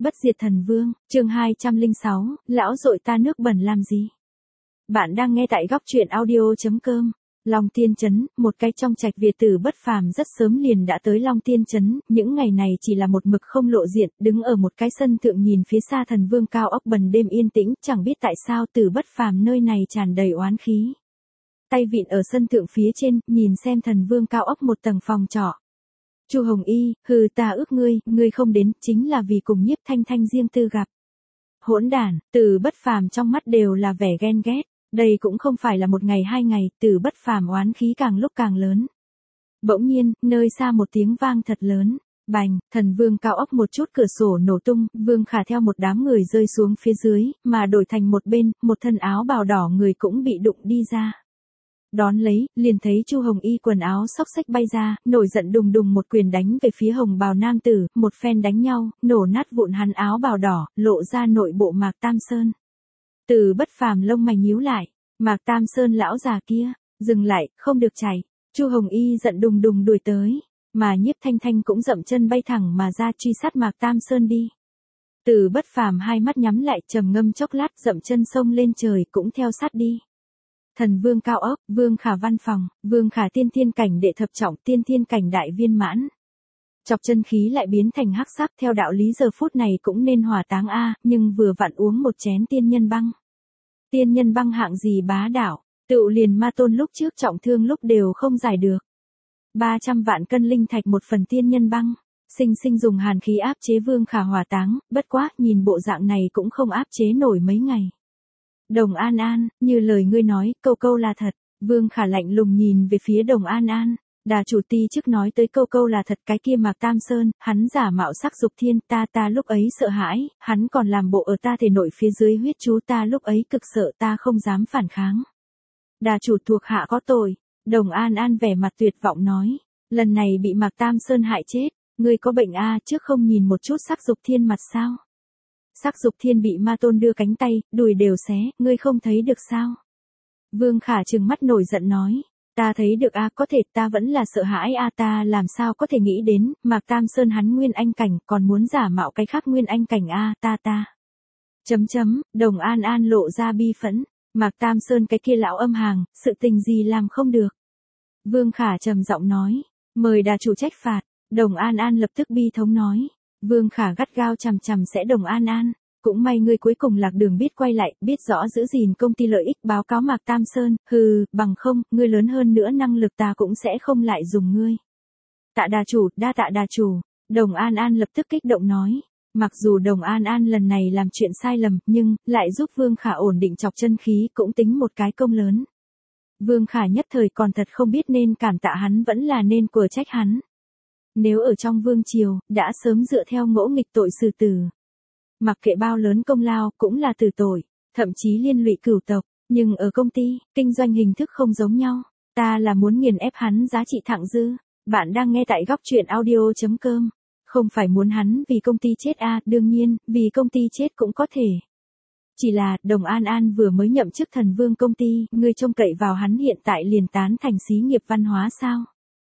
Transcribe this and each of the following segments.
Bất diệt thần vương, chương 206, lão dội ta nước bẩn làm gì? Bạn đang nghe tại góc truyện audio.com. Long Tiên Trấn, một cái trong trạch Việt tử bất phàm rất sớm liền đã tới Long Tiên Trấn, những ngày này chỉ là một mực không lộ diện, đứng ở một cái sân thượng nhìn phía xa thần vương cao ốc bần đêm yên tĩnh, chẳng biết tại sao tử bất phàm nơi này tràn đầy oán khí. Tay vịn ở sân thượng phía trên, nhìn xem thần vương cao ốc một tầng phòng trọ. Chu Hồng Y, hừ, ta ước ngươi không đến, chính là vì cùng Nhiếp Thanh Thanh riêng tư gặp. Hỗn đản, Tử bất phàm trong mắt đều là vẻ ghen ghét, đây cũng không phải là một ngày hai ngày, Tử bất phàm oán khí càng lúc càng lớn. Bỗng nhiên, nơi xa một tiếng vang thật lớn, bành, thần vương cao ốc một chút cửa sổ nổ tung, Vương Khả theo một đám người rơi xuống phía dưới, mà đổi thành một bên, một thân áo bào đỏ người cũng bị đụng đi ra. Đón lấy, liền thấy Chu Hồng Y quần áo xốc xếch bay ra, nổi giận đùng đùng một quyền đánh về phía hồng bào nam tử, một phen đánh nhau, nổ nát vụn hắn áo bào đỏ, lộ ra nội bộ Mạc Tam Sơn. Tử bất phàm lông mày nhíu lại, Mạc Tam Sơn lão già kia, dừng lại, không được chạy. Chu Hồng Y giận đùng đùng đuổi tới, mà Nhiếp Thanh Thanh cũng dậm chân bay thẳng mà ra truy sát Mạc Tam Sơn đi. Tử bất phàm hai mắt nhắm lại, trầm ngâm chốc lát, dậm chân xông lên trời cũng theo sát đi. Thần vương cao ốc, Vương Khả văn phòng, Vương Khả tiên thiên cảnh đệ thập trọng, tiên thiên cảnh đại viên mãn. Chọc chân khí lại biến thành hắc sắc, theo đạo lý giờ phút này cũng nên hỏa táng a, nhưng vừa vặn uống một chén tiên nhân băng. Tiên nhân băng hạng gì bá đạo, tựu liền ma tôn lúc trước trọng thương lúc đều không giải được. 300 vạn cân linh thạch một phần tiên nhân băng, sinh dùng hàn khí áp chế Vương Khả hỏa táng, bất quá, nhìn bộ dạng này cũng không áp chế nổi mấy ngày. Đồng An An, như lời ngươi nói, câu là thật. Vương Khả lạnh lùng nhìn về phía Đồng An An. Đà chủ ti trước nói tới câu là thật, cái kia Mạc Tam Sơn, hắn giả mạo sắc dục thiên, ta lúc ấy sợ hãi, hắn còn làm bộ ở ta thể nội phía dưới huyết chú, ta lúc ấy cực sợ, ta không dám phản kháng. Đà chủ thuộc hạ có tội. Đồng An An vẻ mặt tuyệt vọng nói, lần này bị Mạc Tam Sơn hại chết, ngươi có bệnh a, trước không nhìn một chút sắc dục thiên mặt sao? Sắc dục thiên bị ma tôn đưa cánh tay, đùi đều xé, ngươi không thấy được sao? Vương Khả trừng mắt nổi giận nói, ta thấy được a, có thể ta vẫn là sợ hãi a, ta làm sao có thể nghĩ đến, Mạc Tam Sơn hắn nguyên anh cảnh, còn muốn giả mạo cái khác nguyên anh cảnh a, ta. Đồng An An lộ ra bi phẫn, Mạc Tam Sơn cái kia lão âm hàng, sự tình gì làm không được. Vương Khả trầm giọng nói, mời đà chủ trách phạt. Đồng An An lập tức bi thống nói. Vương Khả gắt gao chằm sẽ Đồng An An, cũng may ngươi cuối cùng lạc đường biết quay lại, biết rõ giữ gìn công ty lợi ích, báo cáo Mạc Tam Sơn, hừ, bằng không, ngươi lớn hơn nữa năng lực ta cũng sẽ không lại dùng ngươi. Tạ đà chủ, đa tạ đà chủ. Đồng An An lập tức kích động nói, mặc dù Đồng An An lần này làm chuyện sai lầm, nhưng, lại giúp Vương Khả ổn định chọc chân khí, cũng tính một cái công lớn. Vương Khả nhất thời còn thật không biết nên cảm tạ hắn vẫn là nên của trách hắn. Nếu ở trong vương triều, đã sớm dựa theo ngỗ nghịch tội xử tử. Mặc kệ bao lớn công lao, cũng là tử tội, thậm chí liên lụy cửu tộc, nhưng ở công ty, kinh doanh hình thức không giống nhau. Ta là muốn nghiền ép hắn giá trị thặng dư. Bạn đang nghe tại góc truyện audio.com. Không phải muốn hắn vì công ty chết a, đương nhiên, vì công ty chết cũng có thể. Chỉ là, Đồng An An vừa mới nhậm chức thần vương công ty, ngươi trông cậy vào hắn hiện tại liền tán thành xí nghiệp văn hóa sao?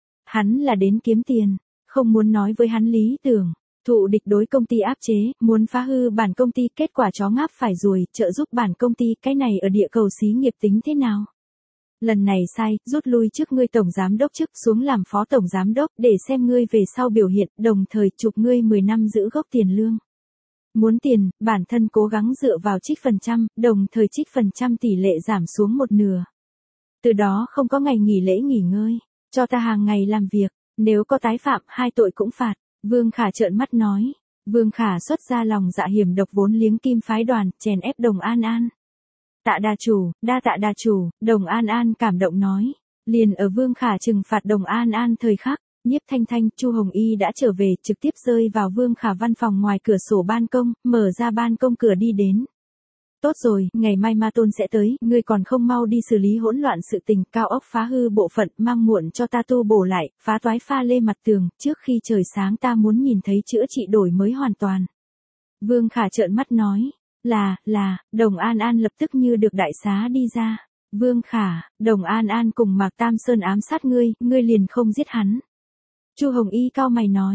Hắn là đến kiếm tiền. Không muốn nói với hắn lý tưởng, thụ địch đối công ty áp chế, muốn phá hư bản công ty, kết quả chó ngáp phải ruồi, trợ giúp bản công ty, cái này ở địa cầu xí nghiệp tính thế nào? Lần này sai, rút lui trước ngươi tổng giám đốc chức xuống làm phó tổng giám đốc, để xem ngươi về sau biểu hiện, đồng thời chụp ngươi 10 năm giữ gốc tiền lương. Muốn tiền, bản thân cố gắng dựa vào trích phần trăm, đồng thời trích phần trăm tỷ lệ giảm xuống một nửa. Từ đó không có ngày nghỉ lễ nghỉ ngơi, cho ta hàng ngày làm việc. Nếu có tái phạm, hai tội cũng phạt. Vương Khả trợn mắt nói. Vương Khả xuất ra lòng dạ hiểm độc vốn liếng kim phái đoàn, chèn ép Đồng An An. Tạ đà chủ, đa tạ đà chủ, Đồng An An cảm động nói. Liền ở Vương Khả trừng phạt Đồng An An thời khắc, Nhiếp Thanh Thanh, Chu Hồng Y đã trở về, trực tiếp rơi vào Vương Khả văn phòng ngoài cửa sổ ban công, mở ra ban công cửa đi đến. Tốt rồi, ngày mai ma tôn sẽ tới, ngươi còn không mau đi xử lý hỗn loạn sự tình, cao ốc phá hư bộ phận, mang muộn cho ta tu bổ lại, phá toái pha lê mặt tường, trước khi trời sáng ta muốn nhìn thấy chữa trị đổi mới hoàn toàn. Vương Khả trợn mắt nói, là, Đồng An An lập tức như được đại xá đi ra. Vương Khả, Đồng An An cùng Mạc Tam Sơn ám sát ngươi liền không giết hắn. Chu Hồng Y cao mày nói,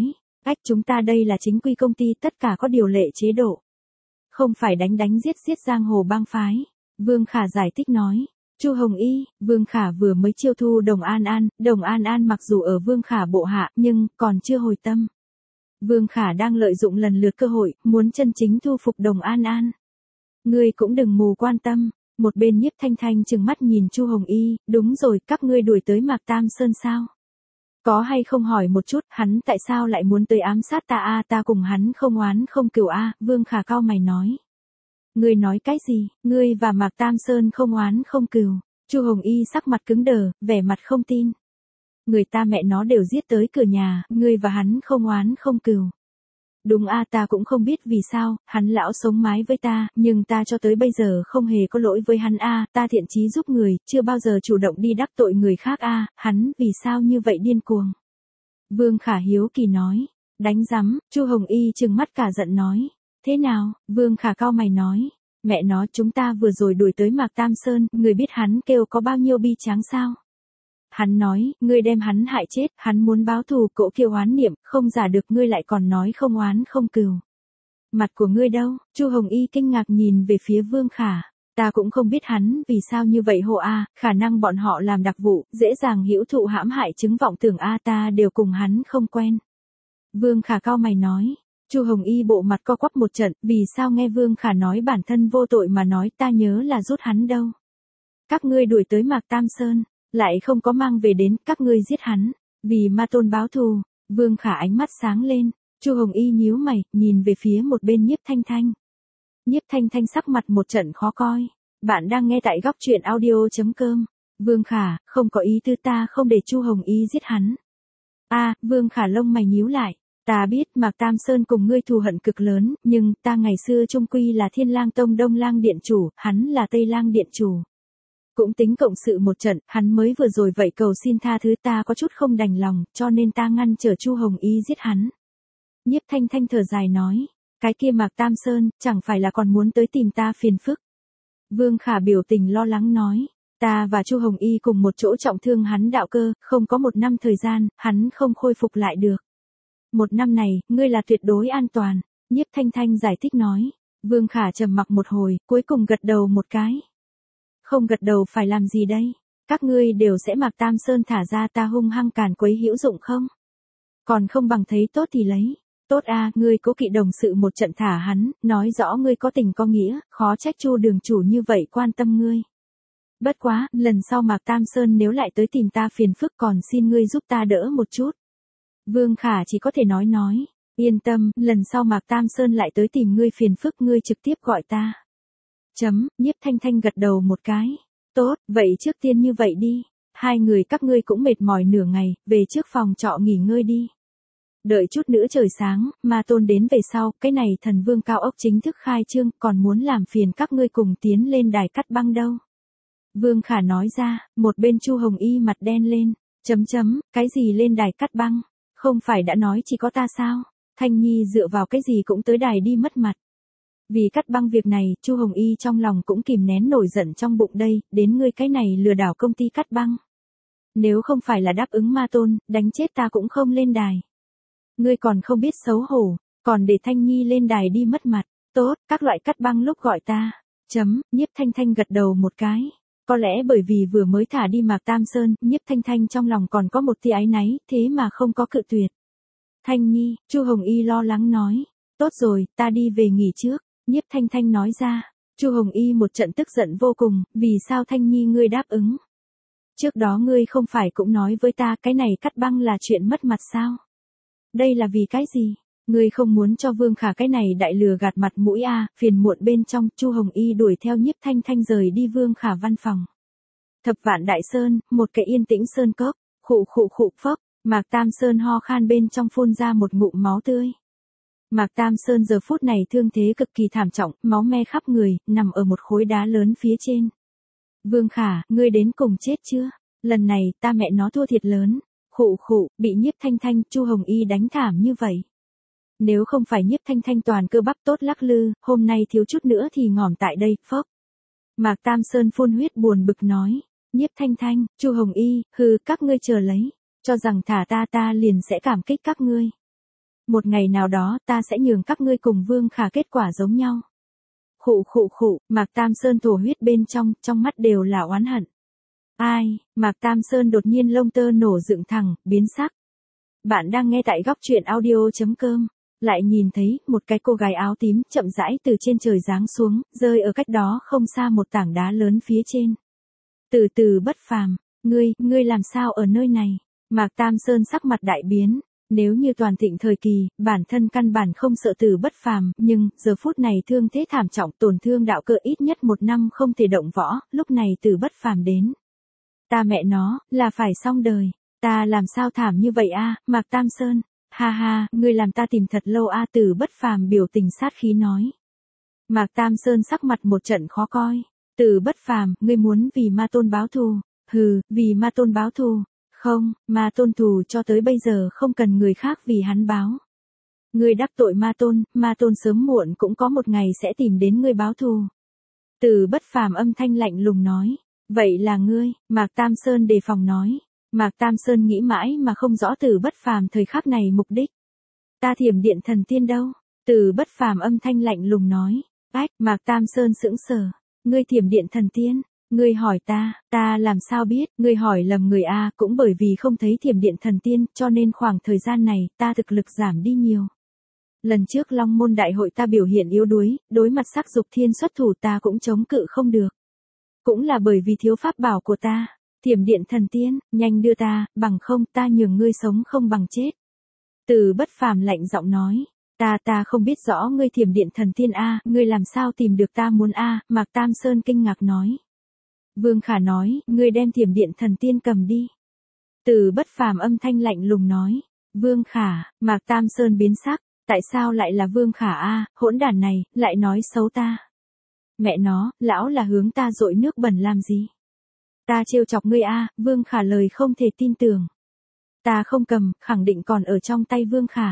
Ách, chúng ta đây là chính quy công ty, tất cả có điều lệ chế độ. Không phải đánh đánh giết giết giang hồ bang phái. Vương Khả giải thích nói. Chu Hồng Y, Vương Khả vừa mới chiêu thu Đồng An An, Đồng An An mặc dù ở Vương Khả bộ hạ, nhưng còn chưa hồi tâm. Vương Khả đang lợi dụng lần lượt cơ hội, muốn chân chính thu phục Đồng An An. Ngươi cũng đừng mù quan tâm. Một bên Nhiếp Thanh Thanh trừng mắt nhìn Chu Hồng Y, đúng rồi, các ngươi đuổi tới Mạc Tam Sơn sao? Có hay không hỏi một chút, hắn tại sao lại muốn tới ám sát ta a? Ta cùng hắn không oán không cừu a. Vương Khả cau mày nói. Ngươi nói cái gì? Ngươi và Mạc Tam Sơn không oán không cừu? Chu Hồng Y sắc mặt cứng đờ, vẻ mặt không tin. Người ta mẹ nó đều giết tới cửa nhà, ngươi và hắn không oán không cừu. Đúng a, ta cũng không biết vì sao, hắn lão sống mái với ta, nhưng ta cho tới bây giờ không hề có lỗi với hắn a, ta thiện chí giúp người, chưa bao giờ chủ động đi đắc tội người khác a, hắn vì sao như vậy điên cuồng. Vương Khả hiếu kỳ nói, đánh rắm, Chu Hồng Y trừng mắt cả giận nói, thế nào, Vương Khả cau mày nói, mẹ nó chúng ta vừa rồi đuổi tới Mạc Tam Sơn, người biết hắn kêu có bao nhiêu bi tráng sao? Hắn nói, ngươi đem hắn hại chết, hắn muốn báo thù, cỗ kiêu oán niệm, không giả được ngươi lại còn nói không oán không cừu. Mặt của ngươi đâu? Chu Hồng Y kinh ngạc nhìn về phía Vương Khả. Ta cũng không biết hắn vì sao như vậy hộ a, khả năng bọn họ làm đặc vụ, dễ dàng hữu thụ hãm hại chứng vọng tưởng a, ta đều cùng hắn không quen. Vương Khả cau mày nói. Chu Hồng Y bộ mặt co quắp một trận, vì sao nghe Vương Khả nói bản thân vô tội mà nói ta nhớ là rút hắn đâu. Các ngươi đuổi tới Mạc Tam Sơn. Lại không có mang về đến, các ngươi giết hắn, vì ma tôn báo thù. Vương Khả ánh mắt sáng lên, Chu Hồng Y nhíu mày, nhìn về phía một bên Nhiếp Thanh Thanh. Nhiếp Thanh Thanh sắc mặt một trận khó coi. Bạn đang nghe tại góc truyện audio.com. Vương Khả, không có ý tư, ta không để Chu Hồng Y giết hắn. A, Vương Khả lông mày nhíu lại. Ta biết Mạc Tam Sơn cùng ngươi thù hận cực lớn, nhưng ta ngày xưa chung quy là Thiên Lang Tông Đông Lang Điện Chủ, hắn là Tây Lang Điện Chủ. Cũng tính cộng sự một trận, hắn mới vừa rồi vậy cầu xin tha thứ, ta có chút không đành lòng, cho nên ta ngăn trở Chu Hồng Y giết hắn. Nhiếp Thanh Thanh thở dài nói, cái kia Mạc Tam Sơn, chẳng phải là còn muốn tới tìm ta phiền phức. Vương Khả biểu tình lo lắng nói, ta và Chu Hồng Y cùng một chỗ trọng thương hắn đạo cơ, không có 1 năm thời gian, hắn không khôi phục lại được. 1 năm này, ngươi là tuyệt đối an toàn, Nhiếp Thanh Thanh giải thích nói. Vương Khả trầm mặc một hồi, cuối cùng gật đầu một cái. Không gật đầu phải làm gì đây? Các ngươi đều sẽ Mạc Tam Sơn thả ra ta hung hăng càn quấy hữu dụng không? Còn không bằng thấy tốt thì lấy. Tốt a, ngươi cố kỵ đồng sự một trận thả hắn, nói rõ ngươi có tình có nghĩa, khó trách Chu đường chủ như vậy quan tâm ngươi. Bất quá, lần sau Mạc Tam Sơn nếu lại tới tìm ta phiền phức còn xin ngươi giúp ta đỡ một chút. Vương Khả chỉ có thể nói, yên tâm, lần sau Mạc Tam Sơn lại tới tìm ngươi phiền phức ngươi trực tiếp gọi ta. Nhiếp Thanh Thanh gật đầu một cái. Tốt, vậy trước tiên như vậy đi. Hai người các ngươi cũng mệt mỏi nửa ngày, về trước phòng trọ nghỉ ngơi đi. Đợi chút nữa trời sáng, ma tôn đến về sau, cái này thần vương cao ốc chính thức khai trương, còn muốn làm phiền các ngươi cùng tiến lên đài cắt băng đâu. Vương Khả nói ra, một bên Chu Hồng Y mặt đen lên. Cái gì lên đài cắt băng? Không phải đã nói chỉ có ta sao? Thanh Nhi dựa vào cái gì cũng tới đài đi mất mặt. Vì cắt băng việc này, Chu Hồng Y trong lòng cũng kìm nén nổi giận trong bụng đây, đến ngươi cái này lừa đảo công ty cắt băng. Nếu không phải là đáp ứng ma tôn, đánh chết ta cũng không lên đài. Ngươi còn không biết xấu hổ, còn để Thanh Nhi lên đài đi mất mặt. Tốt, các loại cắt băng lúc gọi ta. Nhiếp Thanh Thanh gật đầu một cái. Có lẽ bởi vì vừa mới thả đi Mạc Tam Sơn, Nhiếp Thanh Thanh trong lòng còn có một tia áy náy, thế mà không có cự tuyệt. Thanh Nhi, Chu Hồng Y lo lắng nói. Tốt rồi, ta đi về nghỉ trước. Nhiếp Thanh Thanh nói ra. Chu Hồng Y một trận tức giận vô cùng, vì sao Thanh Nhi ngươi đáp ứng? Trước đó ngươi không phải cũng nói với ta cái này cắt băng là chuyện mất mặt sao? Đây là vì cái gì? Ngươi không muốn cho Vương Khả cái này đại lừa gạt mặt mũi a, phiền muộn bên trong, Chu Hồng Y đuổi theo Nhiếp Thanh Thanh rời đi Vương Khả văn phòng. Thập Vạn Đại Sơn, một cái yên tĩnh sơn cốc, khụ phốc, Mạc Tam Sơn ho khan bên trong phun ra một ngụm máu tươi. Mạc Tam Sơn giờ phút này thương thế cực kỳ thảm trọng, máu me khắp người, nằm ở một khối đá lớn phía trên. Vương Khả, ngươi đến cùng chết chưa? Lần này, ta mẹ nó thua thiệt lớn. Bị Nhiếp Thanh Thanh, Chu Hồng Y đánh thảm như vậy. Nếu không phải Nhiếp Thanh Thanh toàn cơ bắp tốt lắc lư, hôm nay thiếu chút nữa thì ngỏm tại đây, phốc. Mạc Tam Sơn phun huyết buồn bực nói. Nhiếp Thanh Thanh, Chu Hồng Y, hừ, các ngươi chờ lấy. Cho rằng thả ta liền sẽ cảm kích các ngươi. một ngày nào đó ta sẽ nhường các ngươi cùng Vương Khả kết quả giống nhau. Khụ khụ khụ, Mạc Tam Sơn thổ huyết bên trong mắt đều là oán hận. Ai, Mạc Tam Sơn đột nhiên lông tơ nổ dựng thẳng, biến sắc. Bạn đang nghe tại góc truyện audio.com. Lại nhìn thấy một cái cô gái áo tím chậm rãi từ trên trời giáng xuống, rơi ở cách đó không xa một tảng đá lớn phía trên. Từ từ Bất Phàm, ngươi làm sao ở nơi này? Mạc Tam Sơn sắc mặt đại biến. Nếu như toàn thịnh thời kỳ, bản thân căn bản không sợ Từ Bất Phàm, nhưng giờ phút này thương thế thảm trọng, tổn thương đạo cơ ít nhất 1 năm không thể động võ, lúc này Từ Bất Phàm đến. Ta mẹ nó, là phải xong đời. Ta làm sao thảm như vậy a, Mạc Tam Sơn? Ha ha, ngươi làm ta tìm thật lâu a, Từ Bất Phàm biểu tình sát khí nói. Mạc Tam Sơn sắc mặt một trận khó coi. Từ Bất Phàm, ngươi muốn vì Ma Tôn báo thù? Hừ, vì Ma Tôn báo thù? Không, Ma Tôn thù cho tới bây giờ không cần người khác vì hắn báo. Ngươi đắc tội Ma Tôn sớm muộn cũng có một ngày sẽ tìm đến ngươi báo thù. Từ Bất Phàm âm thanh lạnh lùng nói. Vậy là ngươi, Mạc Tam Sơn đề phòng nói. Mạc Tam Sơn nghĩ mãi mà không rõ Từ Bất Phàm thời khắc này mục đích. Ta Thiểm Điện Thần Tiên đâu? Từ Bất Phàm âm thanh lạnh lùng nói. Ách, Mạc Tam Sơn sững sờ. Ngươi Thiểm Điện Thần Tiên? Ngươi hỏi ta làm sao biết? Ngươi hỏi lầm người a, cũng bởi vì không thấy Thiểm Điện Thần Tiên, cho nên khoảng thời gian này, ta thực lực giảm đi nhiều. Lần trước Long Môn Đại hội ta biểu hiện yếu đuối, đối mặt Sắc Dục Thiên xuất thủ ta cũng chống cự không được. Cũng là bởi vì thiếu pháp bảo của ta. Thiểm Điện Thần Tiên, nhanh đưa ta, bằng không ta nhường ngươi sống không bằng chết. Từ Bất Phàm lạnh giọng nói. Ta không biết rõ ngươi Thiểm Điện Thần Tiên a, ngươi làm sao tìm được ta muốn a, Mạc Tam Sơn kinh ngạc nói. Vương Khả nói, ngươi đem Thiểm Điện Thần Tiên cầm đi. Từ Bất Phàm âm thanh lạnh lùng nói. Vương Khả, Mạc Tam Sơn biến sắc, tại sao lại là Vương Khả a, hỗn đản này, lại nói xấu ta. Mẹ nó, lão là hướng ta dội nước bẩn làm gì? Ta trêu chọc ngươi a, Vương Khả lời không thể tin tưởng. Ta không cầm, khẳng định còn ở trong tay Vương Khả.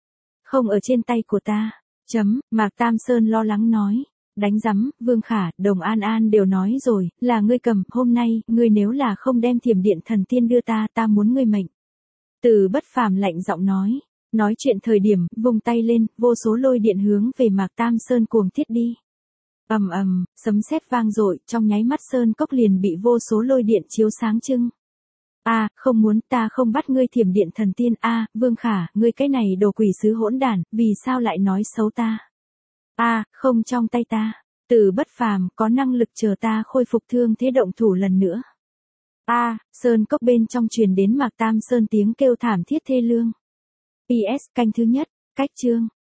Không ở trên tay của ta. Mạc Tam Sơn lo lắng nói. Đánh rắm, Vương Khả, Đồng An An đều nói rồi, là ngươi cầm, hôm nay, ngươi nếu là không đem Thiểm Điện Thần Tiên đưa ta muốn ngươi mệnh. Từ Bất Phàm lạnh giọng nói. Nói chuyện thời điểm, vung tay lên, vô số lôi điện hướng về Mạc Tam Sơn cuồng thiết đi. Sấm sét vang dội, trong nháy mắt sơn cốc liền bị vô số lôi điện chiếu sáng trưng. Không muốn, ta không bắt ngươi Thiểm Điện Thần Tiên Vương Khả, ngươi cái này đồ quỷ sứ hỗn đản, vì sao lại nói xấu ta? Không trong tay ta. Từ Bất Phàm có năng lực chờ ta khôi phục thương thế động thủ lần nữa. Sơn cốc bên trong truyền đến Mạc Tam Sơn tiếng kêu thảm thiết thê lương. PS canh thứ nhất, cách chương.